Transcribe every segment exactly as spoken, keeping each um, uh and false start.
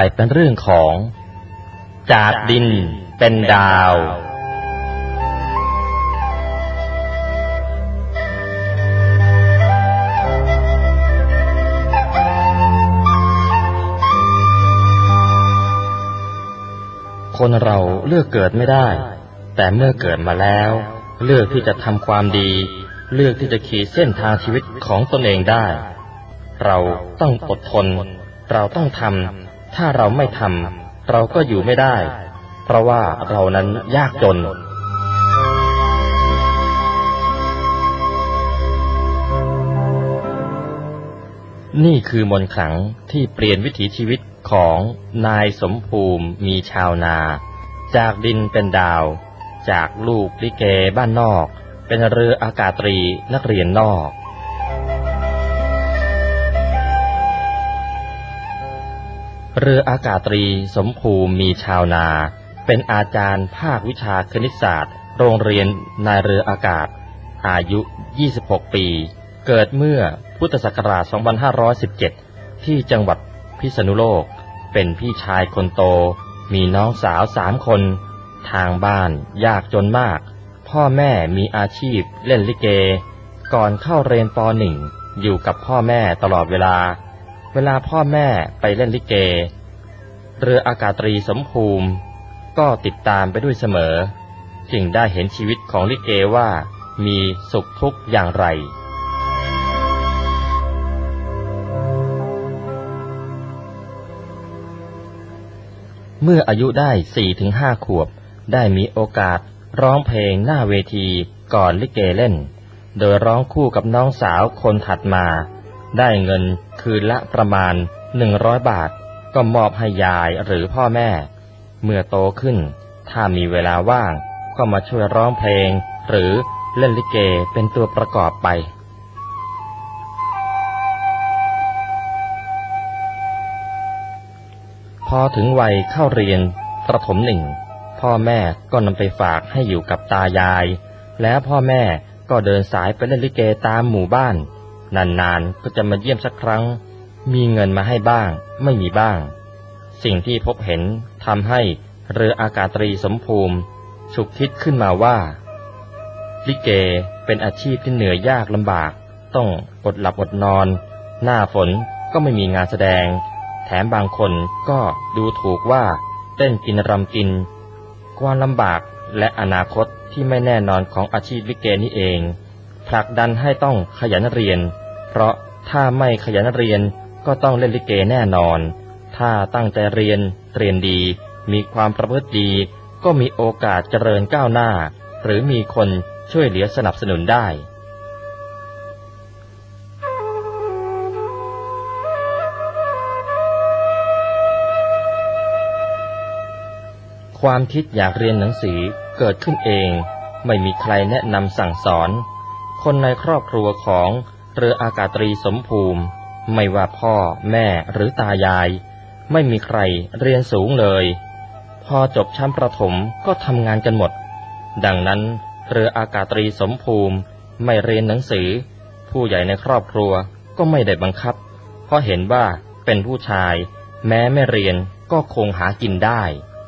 เป็นเรื่องของจากดินเป็นดาวคนเราเลือกเกิดไม่ได้แต่เมื่อเกิดมาแล้วเลือกที่จะทำความดีเลือกที่จะขีดเส้นทางชีวิตของตนเองได้เราต้องอดทนเราต้องทำถ้าเราไม่ทำเราก็อยู่ไม่ได้เพราะว่าเรานั้นยากจนนี่คือมนต์ขลังที่เปลี่ยนวิถีชีวิตของนายสมภูมิมีชาวนาจากดินเป็นดาวจากลูกลิเกบ้านนอกเป็นเรืออากาศตรีนักเรียนนอกเรืออากาศตรีสมภูมิมีชาวนาเป็นอาจารย์ภาควิชาคณิตศาสตร์โรงเรียนนายเรืออากาศอายุยี่สิบหกปีเกิดเมื่อพุทธศักราชสองพันห้าร้อยสิบเจ็ดที่จังหวัดพิษณุโลกเป็นพี่ชายคนโตมีน้องสาวสามคนทางบ้านยากจนมากพ่อแม่มีอาชีพเล่นลิเกก่อนเข้าเรียนป.หนึ่ง อยู่กับพ่อแม่ตลอดเวลาเวลาพ่อแม่ไปเล่นลิเกเรืออากาศตรีสมภูมิก็ติดตามไปด้วยเสมอจึงได้เห็นชีวิตของลิเกว่ามีสุขทุกข์อย่างไรเมื่ออายุได้ สี่ถึงห้า ขวบได้มีโอกาสร้องเพลงหน้าเวทีก่อนลิเกเล่นโดยร้องคู่กับน้องสาวคนถัดมาได้เงินคืนละประมาณหนึ่งร้อยบาทก็มอบให้ยายหรือพ่อแม่เมื่อโตขึ้นถ้ามีเวลาว่างก็มาช่วยร้องเพลงหรือเล่นลิเกเป็นตัวประกอบไปพอถึงวัยเข้าเรียนประถมหนึ่งพ่อแม่ก็นำไปฝากให้อยู่กับตายายแล้วพ่อแม่ก็เดินสายไปเล่นลิเกตามหมู่บ้านนานๆก็จะมาเยี่ยมสักครั้งมีเงินมาให้บ้างไม่มีบ้างสิ่งที่พบเห็นทำให้เรืออากาศตรีสมภูมิฉุกคิดขึ้นมาว่าลิเกเป็นอาชีพที่เหนื่อยยากลำบากต้องอดหลับอดนอนหน้าฝนก็ไม่มีงานแสดงแถมบางคนก็ดูถูกว่าเต้นกินรำกินความลำบากและอนาคตที่ไม่แน่นอนของอาชีพลิเกนี่เองผลักดันให้ต้องขยันเรียนเพราะถ้าไม่ขยันเรียนก็ต้องเล่นลิเกแน่นอนถ้าตั้งใจเรียนเรียนดีมีความประพฤติดีก็มีโอกาสเจริญก้าวหน้าหรือมีคนช่วยเหลือสนับสนุนได้ความคิดอยากเรียนหนังสือเกิดขึ้นเองไม่มีใครแนะนำสั่งสอนคนในครอบครัวของเรืออากาศตรีสมภูมิไม่ว่าพ่อแม่หรือตายายไม่มีใครเรียนสูงเลยพอจบชั้นประถมก็ทำงานกันหมดดังนั้นเรืออากาศตรีสมภูมิไม่เรียนหนังสือผู้ใหญ่ในครอบครัวก็ไม่ได้บังคับเพราะเห็นว่าเป็นผู้ชายแม้ไม่เรียนก็คงหากินได้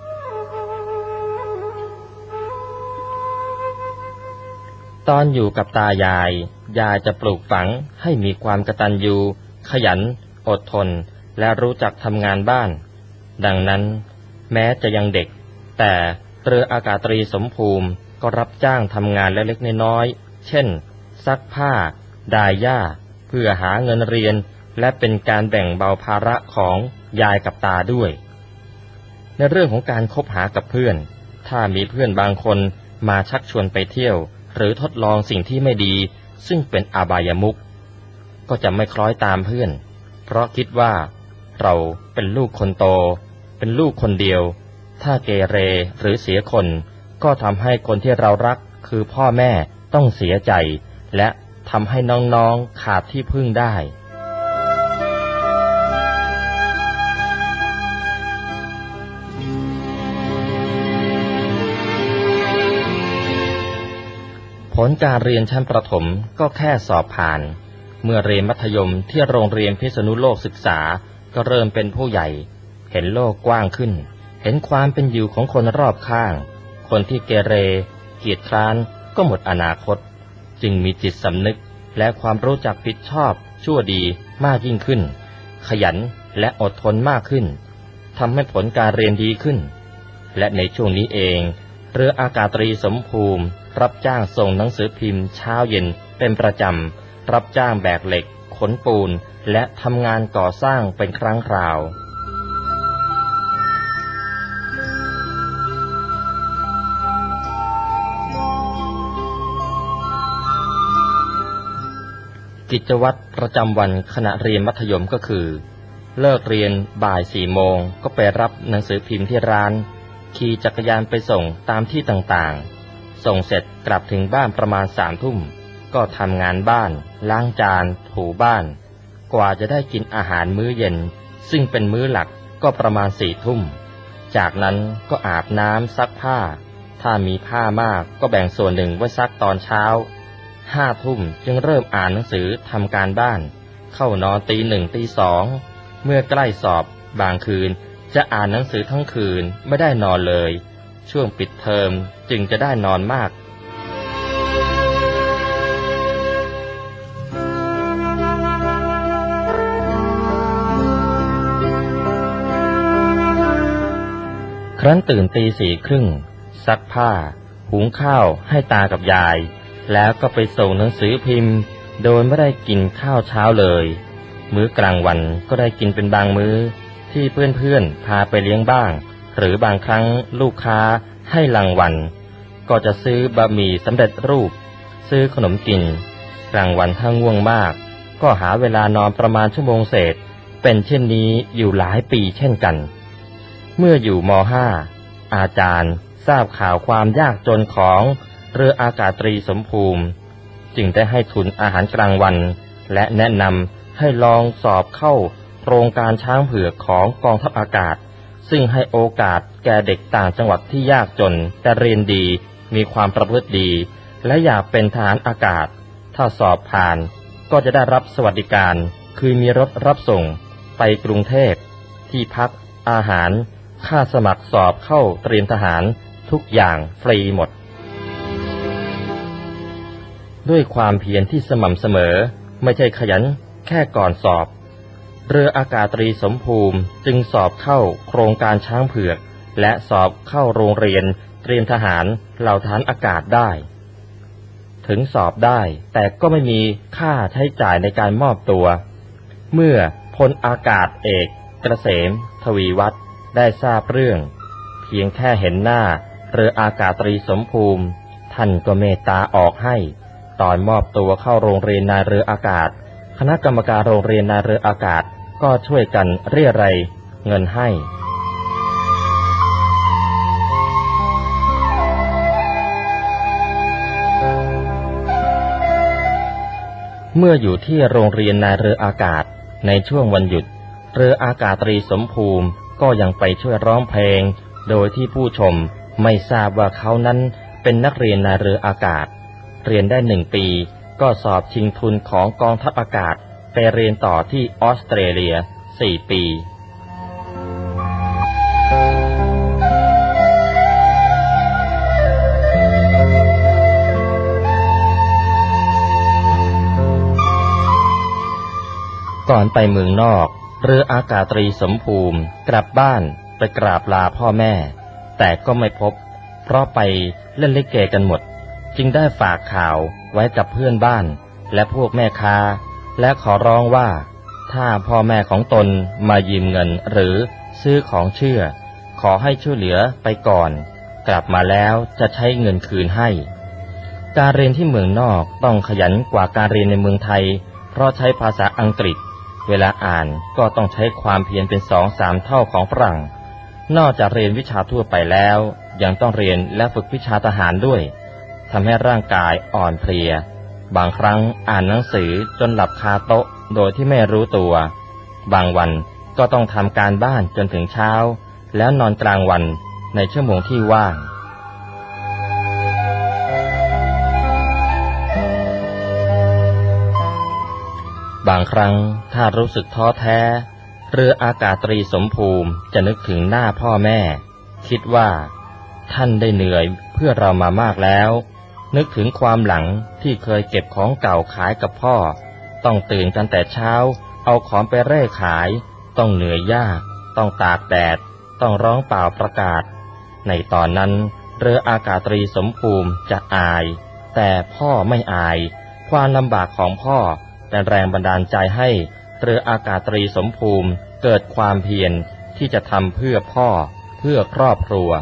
ตอนอยู่กับตายายยายจะปลูกฝังให้มีความกตัญญูขยันอดทนและรู้จักทำงานบ้านดังนั้นแม้จะยังเด็กแต่เรืออากาศตรีสมภูมิก็รับจ้างทำงานเล็กๆน้อยๆเช่นซักผ้าดายหญ้าเพื่อหาเงินเรียนและเป็นการแบ่งเบาภาระของยายกับตาด้วยในเรื่องของการคบหากับเพื่อนถ้ามีเพื่อนบางคนมาชักชวนไปเที่ยวหรือทดลองสิ่งที่ไม่ดีซึ่งเป็นอบายมุขก็จะไม่คล้อยตามเพื่อนเพราะคิดว่าเราเป็นลูกคนโตเป็นลูกคนเดียวถ้าเกเรหรือเสียคนก็ทำให้คนที่เรารักคือพ่อแม่ต้องเสียใจและทำให้น้องๆขาดที่พึ่งได้ผลการเรียนชั้นประถมก็แค่สอบผ่านเมื่อเรียนมัธยมที่โรงเรียนพิษณุโลกศึกษาก็เริ่มเป็นผู้ใหญ่เหห็นโลกกว้างขึ้นเห็นความเป็นอยู่ของคนรอบข้างคนที่เกเรเกียจคร้านก็หมดอนาคตจึงมีจิตสำนึกและความรู้จักผิดชอบชั่วดีมากยิ่งขึ้นขยันและอดทนมากขึ้นทำให้ผลการเรียนดีขึ้นและในช่วงนี้เองเรืออากาศตรีสมภูมิรับจ้างส่งหนังสือพิมพ์เช้าเย็นเป็นประจำรับจ้างแบกเหล็กขนปูนและทำงานก่อสร้างเป็นครั้งคราวกิจวัตรประจำวันขณะเรียนมัธยมก็คือเลิกเรียนบ่ายสี่โมงก็ไปรับหนังสือพิมพ์ที่ร้านขี่จักรยานไปส่งตามที่ต่างๆส่งเสร็จกลับถึงบ้านประมาณสามทุ่มก็ทำงานบ้านล้างจานถูบ้านกว่าจะได้กินอาหารมื้อเย็นซึ่งเป็นมื้อหลักก็ประมาณสี่ทุ่มจากนั้นก็อาบน้ำซักผ้าถ้ามีผ้ามากก็แบ่งส่วนหนึ่งไว้ซักตอนเช้าห้าทุ่มจึงเริ่มอ่านหนังสือทำการบ้านเข้านอนตีหนึ่งตีสองเมื่อใกล้สอบบางคืนจะอ่านหนังสือทั้งคืนไม่ได้นอนเลยช่วงปิดเทอมจึงจะได้นอนมากครั้นตื่นตีสี่ครึ่งซักผ้าหุงข้าวให้ตากับยายแล้วก็ไปส่งหนังสือพิมพ์โดยไม่ได้กินข้าวเช้าเลยมื้อกลางวันก็ได้กินเป็นบางมื้อที่เพื่อนๆพาไปเลี้ยงบ้างหรือบางครั้งลูกค้าให้รางวัลก็จะซื้อบะหมี่สำเร็จรูปซื้อขนมกินกลางวันถ้าง่วงมากก็หาเวลานอนประมาณชั่วโมงเศษเป็นเช่นนี้อยู่หลายปีเช่นกันเมื่ออยู่ม.ห้า อาจารย์ทราบข่าวความยากจนของเรืออากาศตรีสมภูมิจึงได้ให้ทุนอาหารกลางวันและแนะนำให้ลองสอบเข้าโครงการช้างเผือกของกองทัพอากาศซึ่งให้โอกาสแก่เด็กต่างจังหวัดที่ยากจนแต่เรียนดีมีความประพฤติดีและอยากเป็นทหารอากาศถ้าสอบผ่านก็จะได้รับสวัสดิการคือมีรถรับส่งไปกรุงเทพที่พักอาหารค่าสมัครสอบเข้าเตรียมทหารทุกอย่างฟรีหมดด้วยความเพียรที่สม่ำเสมอไม่ใช่ขยันแค่ก่อนสอบเรืออากาศตรีสมภูมิจึงสอบเข้าโครงการช้างเผือกและสอบเข้าโรงเรียนเตรียมทหารเหล่าทหารอากาศได้ถึงสอบได้แต่ก็ไม่มีค่าใช้จ่ายในการมอบตัวเมื่อพลอากาศเอกเกษมทวีวัฒน์ได้ทราบเรื่องเพียงแค่เห็นหน้าเรืออากาศตรีสมภูมิท่านก็เมตตาออกให้ตอนมอบตัวเข้าโรงเรียนนายเรืออากาศคณะกรรมการโรงเรียนนายเรืออากาศก็ช่วยกันเรี่ยไรเงินให้เมื่ออยู่ที่โรงเรียนนายเรืออากาศในช่วงวันหยุดเรืออากาศตรีสมภูมิก็ยังไปช่วยร้องเพลงโดยที่ผู้ชมไม่ทราบว่าเขานั้นเป็นนักเรียนนายเรืออากาศเรียนได้หนึ่งปีก็สอบชิงทุนของกองทัพอากาศไปเรียนต่อที่ออสเตรเลียสี่ปีก่อนไปเมืองนอกเรืออากาศตรีสมภูมิกลับบ้านไปกราบลาพ่อแม่แต่ก็ไม่พบเพราะไปเล่นลิเกกันหมดจึงได้ฝากข่าวไว้กับเพื่อนบ้านและพวกแม่ค้าและขอร้องว่าถ้าพ่อแม่ของตนมายืมเงินหรือซื้อของเชื่อขอให้ช่วยเหลือไปก่อนกลับมาแล้วจะใช้เงินคืนให้การเรียนที่เมืองนอกต้องขยันกว่าการเรียนในเมืองไทยเพราะใช้ภาษาอังกฤษเวลาอ่านก็ต้องใช้ความเพียรเป็นสองสามเท่าของฝรั่งนอกจากเรียนวิชาทั่วไปแล้วยังต้องเรียนและฝึกวิชาทหารด้วยทำให้ร่างกายอ่อนเพลียบางครั้งอ่านหนังสือจนหลับคาโต๊ะโดยที่ไม่รู้ตัวบางวันก็ต้องทำการบ้านจนถึงเช้าแล้วนอนกลางวันในชั่วโมงที่ว่างบางครั้งถ้ารู้สึกท้อแท้เรืออากาศตรีสมภูมิจะนึกถึงหน้าพ่อแม่คิดว่าท่านได้เหนื่อยเพื่อเรามามากแล้วนึกถึงความหลังที่เคยเก็บของเก่าขายกับพ่อต้องตื่นกันแต่เช้าเอาของไปเร่ขายต้องเหนื่อยยากต้องตากแดดต้องร้องเปล่าประกาศในตอนนั้นเรืออากาศตรีสมภูมิจะอายแต่พ่อไม่อายความลำบากของพ่อเป็นแรงบันดาลใจให้เรืออากาศตรีสมภูมิเกิดความเพียรที่จะทำเพื่อพ่อเพื่อครอบครัว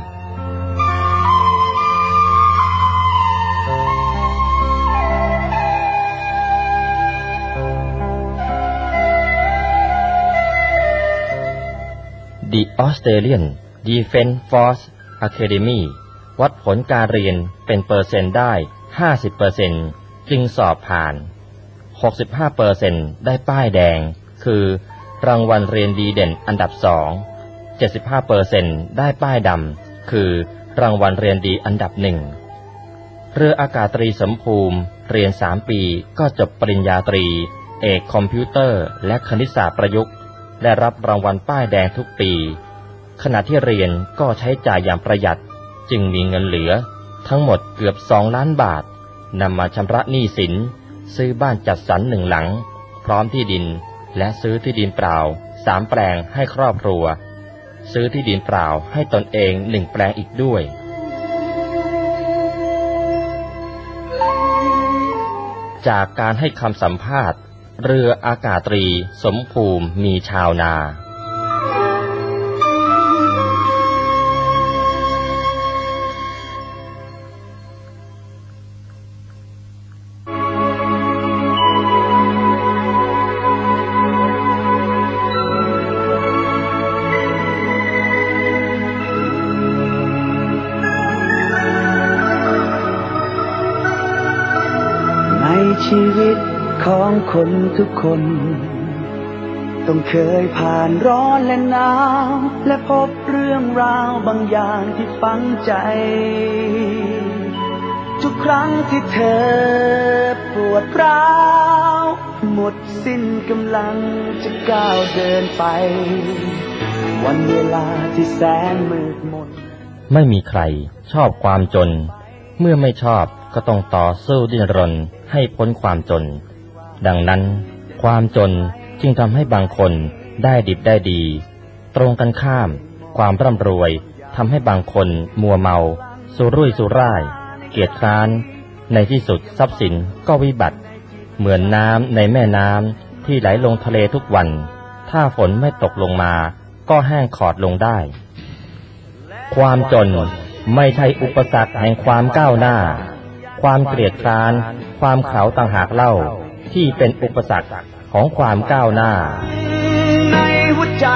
The Australian Defence Force Academy วัดผลการเรียนเป็นเปอร์เซ็นต์ได้ ห้าสิบเปอร์เซ็นต์ จึงสอบผ่าน หกสิบห้าเปอร์เซ็นต์ ได้ป้ายแดงคือรางวัลเรียนดีเด่นอันดับสอง เจ็ดสิบห้าเปอร์เซ็นต์ ได้ป้ายดำคือรางวัลเรียนดีอันดับหนึ่งเรืออากาศตรีสมภูมิเรียนสามปีก็จบปริญญาตรีเอกคอมพิวเตอร์และคณิตศาสตร์ประยุกต์ได้รับรางวัลป้ายแดงทุกปีขณะที่เรียนก็ใช้จ่ายอย่างประหยัดจึงมีเงินเหลือทั้งหมดเกือบสองล้านบาทนำมาชำระหนี้สินซื้อบ้านจัดสรรหนึ่งหลังพร้อมที่ดินและซื้อที่ดินเปล่าสามแปลงให้ครอบครัวซื้อที่ดินเปล่าให้ตนเองหนึ่งแปลงอีกด้วยจากการให้คำสัมภาษณ์เรืออากาศตรีสมภูมิมีชาวนาชีวิตของคนทุกคนต้องเคยผ่านร้อนและหนาวและพบเรื่องราวบางอย่างที่ฝังใจทุกครั้งที่เธอปวดร้าวหมดสิ้นกำลังจะก้าวเดินไปวันเวลาที่แสนมืดมนไม่มีใครชอบความจนเมื่อไม่ชอบก็ต้องต่อสู้ดิ้นรนให้พ้นความจนดังนั้นความจนจึงทำให้บางคนได้ดิบได้ดีตรงกันข้ามความร่ำรวยทำให้บางคนมัวเมาสุรุ่ยสุร่ายเกียจคร้านในที่สุดทรัพย์สินก็วิบัติเหมือนน้ำในแม่น้ำที่ไหลลงทะเลทุกวันถ้าฝนไม่ตกลงมาก็แห้งขอดลงได้ความจนไม่ใช่อุปสรรคแห่งความก้าวหน้าความเกลียดคร้านความเขลาต่างหากเล่าที่เป็นอุปสรรคของความก้าวหน้าในหัวใจ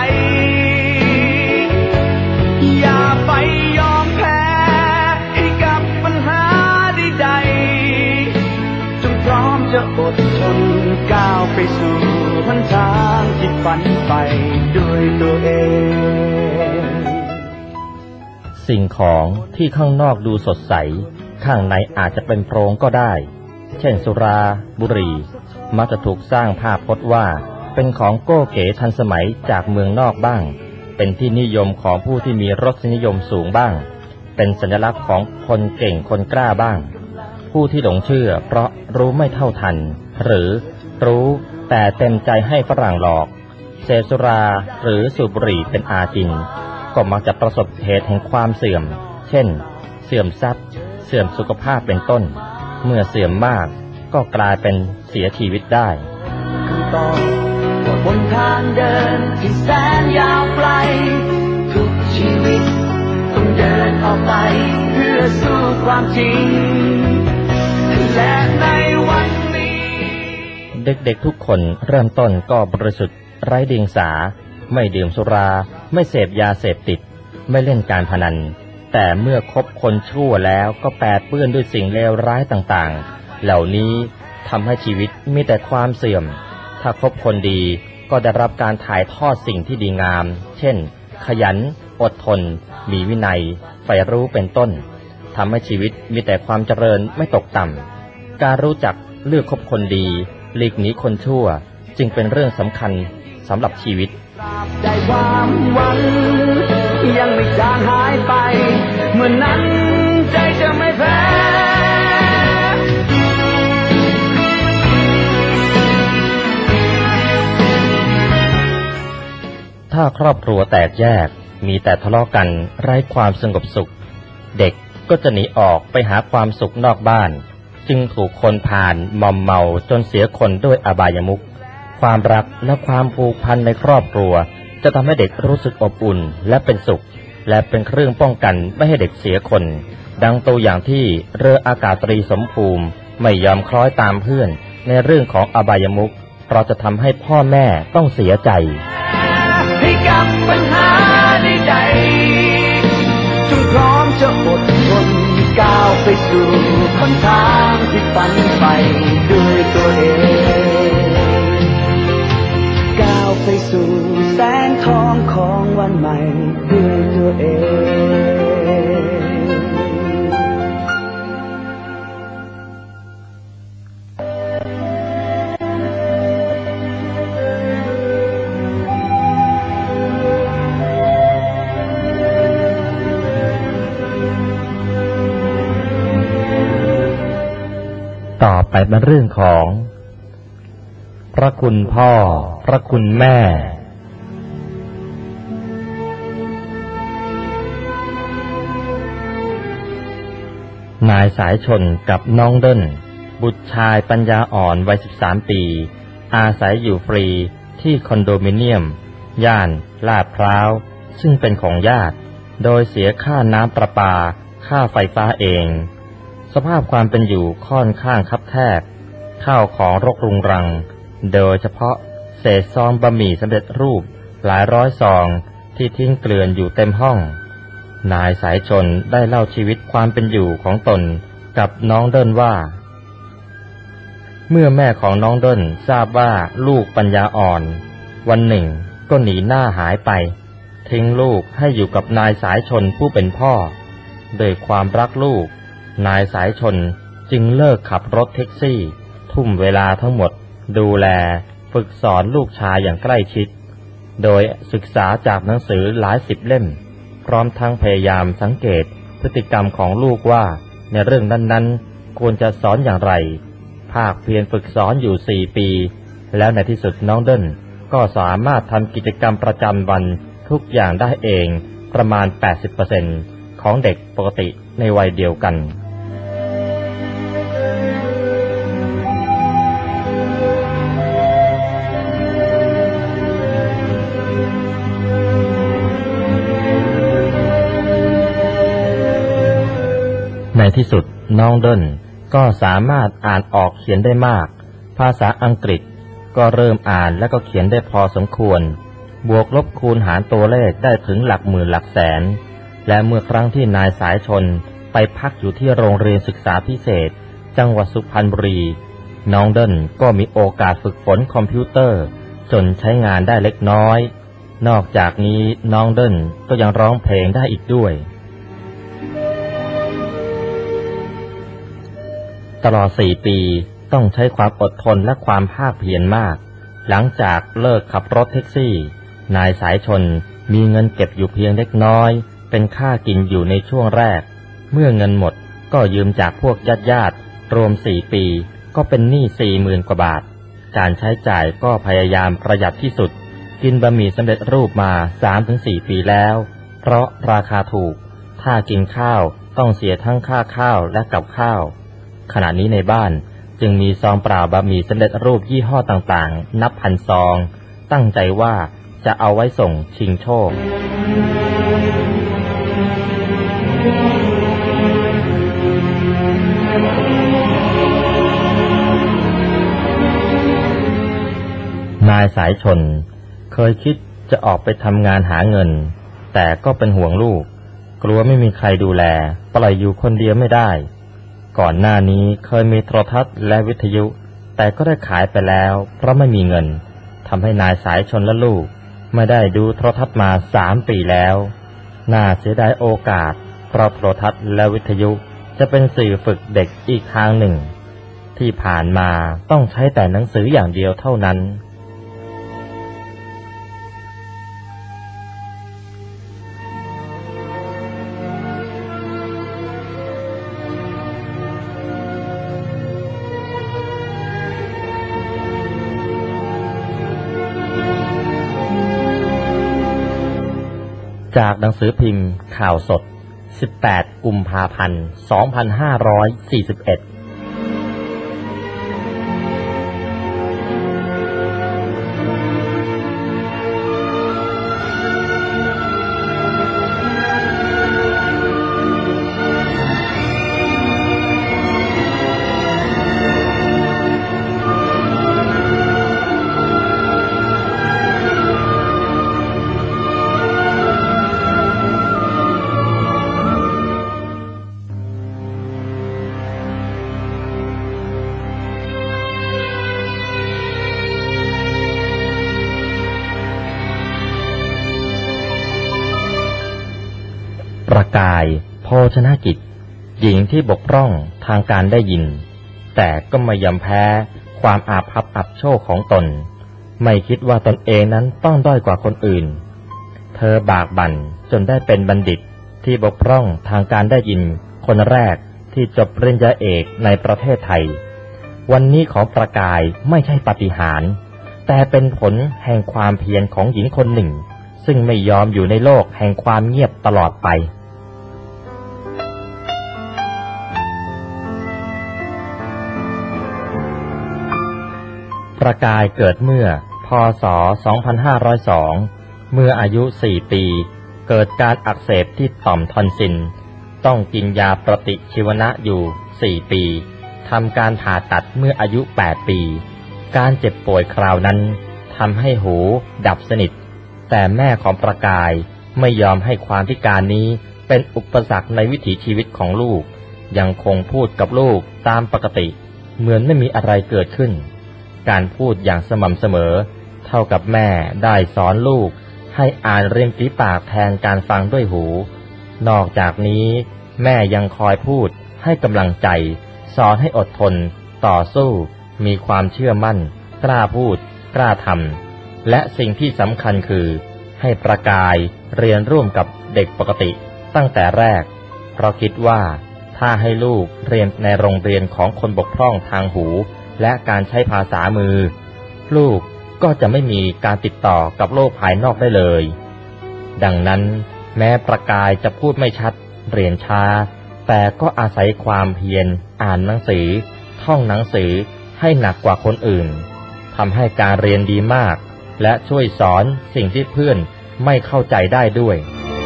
อย่าไปยอมแพ้ให้กับปัญหาใดๆจงพร้อมจะอดทนก้าวไปสู่หนทางที่ฝันไปด้วยตัวเองสิ่งของที่ข้างนอกดูสดใสข้างในอาจจะเป็นโพรงก็ได้เช่นสุราบุหรี่มักจะถูกสร้างภาพพจน์ว่าเป็นของโก้เก๋ทันสมัยจากเมืองนอกบ้างเป็นที่นิยมของผู้ที่มีรสนิยมสูงบ้างเป็นสัญลักษณ์ของคนเก่งคนกล้าบ้างผู้ที่หลงเชื่อเพราะรู้ไม่เท่าทันหรือรู้แต่เต็มใจให้ฝรั่งหลอกเสพสุราหรือสูบบุหรี่เป็นอาจินก็มักจะประสบเหตุแห่งความเสื่อมเช่นเสื่อมทรัพย์เสื่อมสุขภาพเป็นต้นเมื่อเสื่อมมากก็กลายเป็นเสียชีวิตได้ต่อบนทางเดินที่แสนยาวไกลทุกชีวิตต้องเดินออกไปเพื่อสู้ความจริงและในวันนี้เด็กๆทุกคนเริ่มต้นก็บริสุทธิ์ไร้เดียงสาไม่ดื่มสุราไม่เสพยาเสพติดไม่เล่นการพนันแต่เมื่อคบคนชั่วแล้วก็แปดเปื้อนด้วยสิ่งเลวร้ายต่างๆเหล่านี้ทำให้ชีวิตมีแต่ความเสื่อมถ้าคบคนดีก็ได้รับการถ่ายทอดสิ่งที่ดีงามเช่นขยันอดทนมีวินัยใฝ่รู้เป็นต้นทำให้ชีวิตมีแต่ความเจริญไม่ตกต่ำการรู้จักเลือกคบคนดีหลีกหนีคนชั่วจึงเป็นเรื่องสำคัญสำหรับชีวิตตราบใดความหวังยังไม่จางหายไปเมื่อนั้นใจจะไม่แพ้ถ้าครอบครัวแตกแยกมีแต่ทะเลาะกันไร้ความสงบสุขเด็กก็จะหนีออกไปหาความสุขนอกบ้านจึงถูกคนพาลมอมเมาจนเสียคนด้วยอบายมุขความรักและความผูกพันในครอบครัวจะทำให้เด็กรู้สึกอบอุ่นและเป็นสุขและเป็นเครื่องป้องกันไม่ให้เด็กเสียคนดังตัวอย่างที่เรืออากาศตรีสมภูมิไม่ยอมคล้อยตามเพื่อนในเรื่องของอบายมุขเพราะจะทำให้พ่อแม่ต้องเสียใจให้กับปัญหาใดๆจงพร้อมจะอดทนก้าวไปสู่หนทางที่ฝันไปด้วยตัวเองก้าวไปสู่แสงทองของวันใหม่ด้วยตัวเองต่อไปเป็นเรื่องของพระคุณพ่อพระคุณแม่นายสายชนกับน้องเดิ้นบุตรชายปัญญาอ่อนวัยสิบสามปีอาศัยอยู่ฟรีที่คอนโดมิเนียมย่านลาดพร้าวซึ่งเป็นของญาติโดยเสียค่าน้ำประปาค่าไฟฟ้าเองสภาพความเป็นอยู่ค่อนข้างคับแคบข้าวของรกรุงรังโดยเฉพาะเศษซองบะหมี่สำเร็จรูปหลายร้อยซองที่ทิ้งเกลื่อนอยู่เต็มห้องนายสายชนได้เล่าชีวิตความเป็นอยู่ของตนกับน้องเดิ้นว่าเมื่อแม่ของน้องเดิ้นทราบว่าลูกปัญญาอ่อนวันหนึ่งก็หนีหน้าหายไปทิ้งลูกให้อยู่กับนายสายชนผู้เป็นพ่อด้วยความรักลูกนายสายชนจึงเลิกขับรถแท็กซี่ทุ่มเวลาทั้งหมดดูแลฝึกสอนลูกชายอย่างใกล้ชิดโดยศึกษาจากหนังสือหลายสิบเล่มพร้อมทั้งพยายามสังเกตพฤติกรรมของลูกว่าในเรื่องนั้นๆควรจะสอนอย่างไรภาคเพียรฝึกสอนอยู่สี่ปีแล้วในที่สุดน้องเดิ้นก็สามารถทำกิจกรรมประจำวันทุกอย่างได้เองประมาณ แปดสิบเปอร์เซ็นต์ ของเด็กปกติในวัยเดียวกันในที่สุดน้องเดิ้นก็สามารถอ่านออกเขียนได้มากภาษาอังกฤษก็เริ่มอ่านและก็เขียนได้พอสมควรบวกลบคูณหารตัวเลขได้ถึงหลักหมื่นหลักแสนและเมื่อครั้งที่นายสายชนไปพักอยู่ที่โรงเรียนศึกษาพิเศษจังหวัดสุพรรณบุรีน้องเดิ้นก็มีโอกาสฝึกฝนคอมพิวเตอร์จนใช้งานได้เล็กน้อยนอกจากนี้น้องเดิ้นก็ยังร้องเพลงได้อีกด้วยตลอดสี่ปีต้องใช้ความอดทนและความภาคเพียรมากหลังจากเลิกขับรถแท็กซี่นายสายชนมีเงินเก็บอยู่เพียงเล็กน้อยเป็นค่ากินอยู่ในช่วงแรกเมื่อเงินหมดก็ยืมจากพวกญาติญาติรวมสี่ปีก็เป็นหนี้สี่หมื่นกว่าบาทการใช้จ่ายก็พยายามประหยัดที่สุดกินบะหมี่สำเร็จรูปมา สามถึงสี่ ปีแล้วเพราะราคาถูกถ้ากินข้าวต้องเสียทั้งค่าข้าวและกับข้าวขณะนี้ในบ้านจึงมีซองเปล่าบะหมี่สำเร็จรูปยี่ห้อต่างๆนับพันซองตั้งใจว่าจะเอาไว้ส่งชิงโชคนายสายชนเคยคิดจะออกไปทำงานหาเงินแต่ก็เป็นห่วงลูกกลัวไม่มีใครดูแลปล่อยอยู่คนเดียวไม่ได้ก่อนหน้านี้เคยมีโทรทัศน์และวิทยุแต่ก็ได้ขายไปแล้วเพราะไม่มีเงินทำให้นายสายชนและลูกไม่ได้ดูโทรทัศน์มาสามปีแล้วน่าเสียดายโอกาสเพราะโทรทัศน์และวิทยุจะเป็นสื่อฝึกเด็กอีกทางหนึ่งที่ผ่านมาต้องใช้แต่หนังสืออย่างเดียวเท่านั้นจากหนังสือพิมพ์ข่าวสดสิบแปดกุมภาพันธ์สองพันห้าร้อยสี่สิบเอ็ดประกายโภชนกิจหญิงที่บกพร่องทางการได้ยินแต่ก็ไม่ยอมแพ้ความอาภัพอับโชคของตนไม่คิดว่าตนเองนั้นต้องด้อยกว่าคนอื่นเธอบากบั่นจนได้เป็นบัณฑิตที่บกพร่องทางการได้ยินคนแรกที่จบปริญญาเอกในประเทศไทยวันนี้ของประกายไม่ใช่ปาฏิหาริย์แต่เป็นผลแห่งความเพียรของหญิงคนหนึ่งซึ่งไม่ยอมอยู่ในโลกแห่งความเงียบตลอดไปประกายเกิดเมื่อพ.ศ. สองพันห้าร้อยสอง เมื่ออายุสี่ปีเกิดการอักเสบที่ต่อมทอนซิลต้องกินยาปฏิชีวนะอยู่สี่ปีทำการผ่าตัดเมื่ออายุแปดปีการเจ็บป่วยคราวนั้นทำให้หูดับสนิทแต่แม่ของประกายไม่ยอมให้ความพิการนี้เป็นอุปสรรคในวิถีชีวิตของลูกยังคงพูดกับลูกตามปกติเหมือนไม่มีอะไรเกิดขึ้นการพูดอย่างสม่ำเสมอเท่ากับแม่ได้สอนลูกให้อ่านริมฝีปากแทนการฟังด้วยหูนอกจากนี้แม่ยังคอยพูดให้กำลังใจสอนให้อดทนต่อสู้มีความเชื่อมั่นกล้าพูดกล้าทำและสิ่งที่สำคัญคือให้ประกายเรียนร่วมกับเด็กปกติตั้งแต่แรกเพราะคิดว่าถ้าให้ลูกเรียนในโรงเรียนของคนบกพร่องทางหูและการใช้ภาษามือลูกก็จะไม่มีการติดต่อกับโลกภายนอกได้เลยดังนั้นแม้ประกายจะพูดไม่ชัดเรียนช้าแต่ก็อาศัยความเพียรอ่านหนังสือท่องหนังสือให้หนักกว่าคนอื่นทำให้การเรียนดีมากและช่วยสอนสิ่งที่เพื่อนไม่เข้าใจได้ด้วย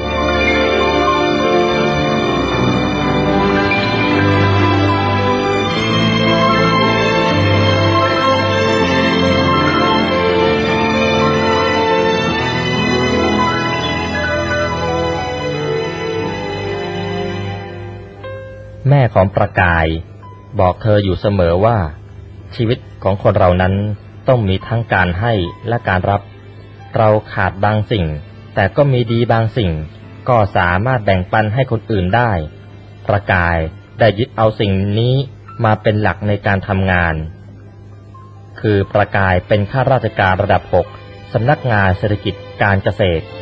แม่ของประกายบอกเธออยู่เสมอว่าชีวิตของคนเรานั้นต้องมีทั้งการให้และการรับเราขาดบางสิ่งแต่ก็มีดีบางสิ่งก็สามารถแบ่งปันให้คนอื่นได้ประกายได้ยึดเอาสิ่งนี้มาเป็นหลักในการทำงานคือประกายเป็นข้าราชการระดับหกสำนักงานเศรษฐกิจการเกษตร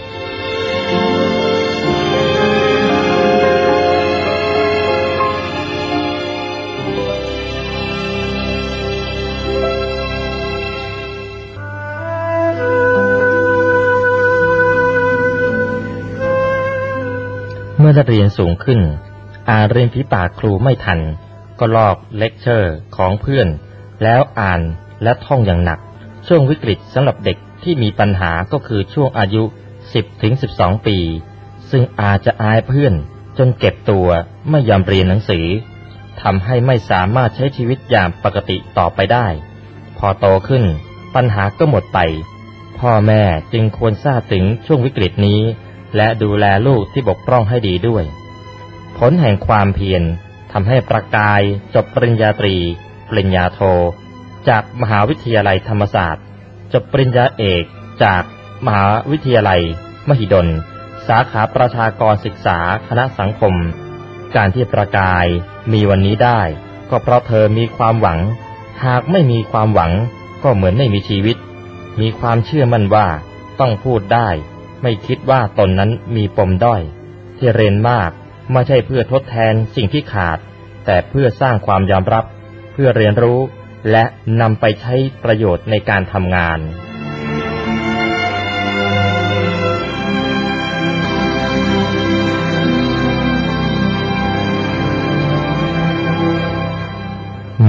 เมื่อได้เรียนสูงขึ้นอ่านเรียนฝีปากครูไม่ทันก็ลอกเลคเชอร์ของเพื่อนแล้วอ่านและท่องอย่างหนักช่วงวิกฤตสำหรับเด็กที่มีปัญหาก็คือช่วงอายุ สิบถึงสิบสอง ปีซึ่งอาจจะอายเพื่อนจนเก็บตัวไม่ยอมเรียนหนังสือทำให้ไม่สามารถใช้ชีวิตอย่างปกติต่อไปได้พอโตขึ้นปัญหาก็หมดไปพ่อแม่จึงควรทราบถึงช่วงวิกฤตนี้และดูแลลูกที่บกพร่องให้ดีด้วยผลแห่งความเพียรทำให้ประกายจบปริญญาตรีปริญญาโทจากมหาวิทยาลัยธรรมศาสตร์จบปริญญาเอกจากมหาวิทยาลัยมหิดลสาขาประชากรศึกษาคณะสังคมการที่ประกายมีวันนี้ได้ก็เพราะเธอมีความหวังหากไม่มีความหวังก็เหมือนไม่มีชีวิตมีความเชื่อมั่นว่าต้องพูดได้ไม่คิดว่าตนนั้นมีปมด้อยที่เรียนมากไม่ใช่เพื่อทดแทนสิ่งที่ขาดแต่เพื่อสร้างความยอมรับเพื่อเรียนรู้และนำไปใช้ประโยชน์ในการทำงาน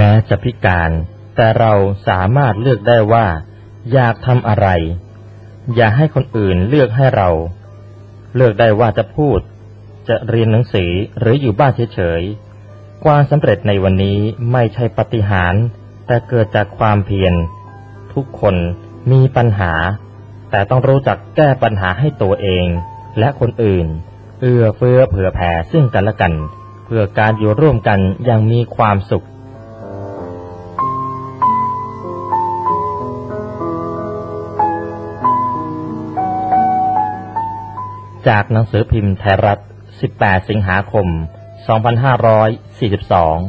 ม้จะพิการแต่เราสามารถเลือกได้ว่าอยากทำอะไรอย่าให้คนอื่นเลือกให้เราเลือกได้ว่าจะพูดจะเรียนหนังสือหรืออยู่บ้านเฉยๆความสำเร็จในวันนี้ไม่ใช่ปาฏิหาริย์แต่เกิดจากความเพียรทุกคนมีปัญหาแต่ต้องรู้จักแก้ปัญหาให้ตัวเองและคนอื่นเอื้อเฟื้อเผื่อแผ่ซึ่งกันและกันเพื่อการอยู่ร่วมกันอย่างมีความสุขจากหนังสือพิมพ์ไทยรัฐสิบแปดสิงหาคมสองพันห้าร้อยสี่สิบสอง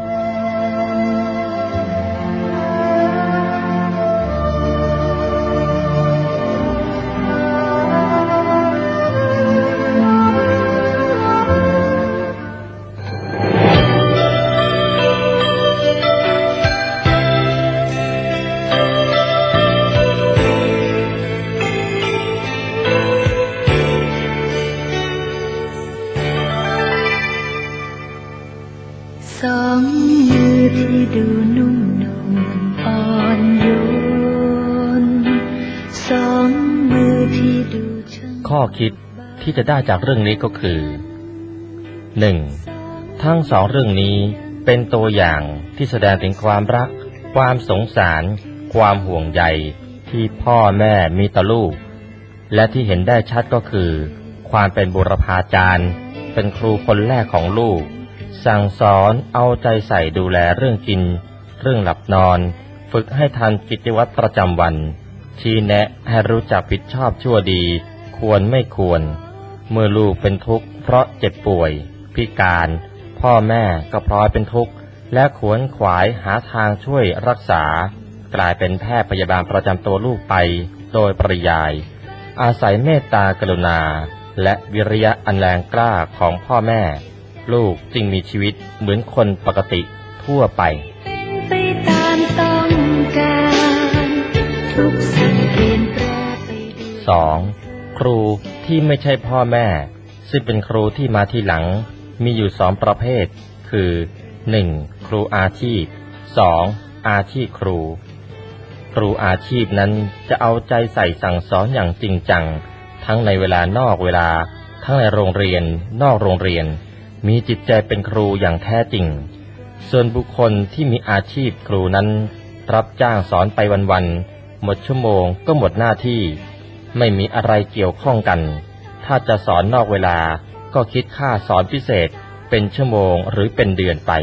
สองมือที่ดูนุ่มนวลอ่อนโยนสองมือที่ดูช่างข้อคิดที่จะได้จากเรื่องนี้ก็คือ หนึ่ง. ทั้งสองเรื่องนี้เป็นตัวอย่างที่แสดงถึงความรักความสงสารความห่วงใยที่พ่อแม่มีต่อลูกและที่เห็นได้ชัดก็คือความเป็นบุรพาจารย์เป็นครูคนแรกของลูกสั่งสอนเอาใจใส่ดูแลเรื่องกินเรื่องหลับนอนฝึกให้ทันกิจวัตรประจำวันชี้แนะให้รู้จักผิดชอบชั่วดีควรไม่ควรเมื่อลูกเป็นทุกข์เพราะเจ็บป่วยพิการพ่อแม่ก็พลอยเป็นทุกข์และขวนขวายหาทางช่วยรักษากลายเป็นแพทย์พยาบาลประจำตัวลูกไปโดยปริยายอาศัยเมตตากรุณาและวิริยะอันแรงกล้าของพ่อแม่ลูกจึงมีชีวิตเหมือนคนปกติทั่วไปไปตามต้องการทุกสิ่งเปลี่ยนแปลงไปสองครูที่ไม่ใช่พ่อแม่ซึ่งเป็นครูที่มาทีหลังมีอยู่สองประเภทคือหนึ่งครูอาชีพสองอาชีพครูครูอาชีพนั้นจะเอาใจใส่สั่งสอนอย่างจริงจังทั้งในเวลานอกเวลาทั้งในโรงเรียนนอกโรงเรียนมีจิตใจเป็นครูอย่างแท้จริงส่วนบุคคลที่มีอาชีพครูนั้นรับจ้างสอนไปวันๆหมดชั่วโมงก็หมดหน้าที่ไม่มีอะไรเกี่ยวข้องกันถ้าจะสอนนอกเวลาก็คิดค่าสอนพิเศษเป็นชั่วโมงหรือเป็นเดือนไป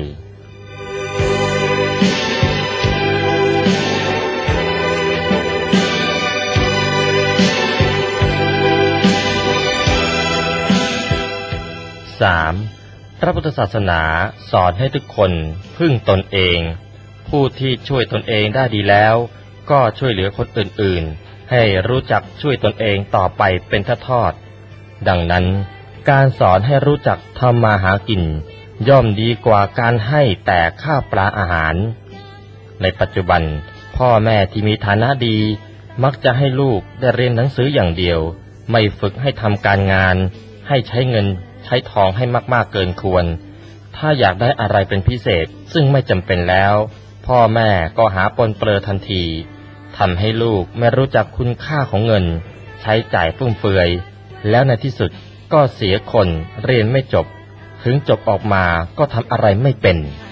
สามพระพุทธศาสนาสอนให้ทุกคนพึ่งตนเองผู้ที่ช่วยตนเองได้ดีแล้วก็ช่วยเหลือคนอื่นๆให้รู้จักช่วยตนเองต่อไปเป็นทอดๆดังนั้นการสอนให้รู้จักทำมาหากินย่อมดีกว่าการให้แต่ข้าวปลาอาหารในปัจจุบันพ่อแม่ที่มีฐานะดีมักจะให้ลูกได้เรียนหนังสืออย่างเดียวไม่ฝึกให้ทำการงานให้ใช้เงินใช้ทองให้มากๆเกินควรถ้าอยากได้อะไรเป็นพิเศษซึ่งไม่จำเป็นแล้วพ่อแม่ก็หาปนเปื้อทันทีทำให้ลูกไม่รู้จักคุณค่าของเงินใช้จ่ายฟุ่มเฟือยแล้วในที่สุดก็เสียคนเรียนไม่จบถึงจบออกมาก็ทำอะไรไม่เป็น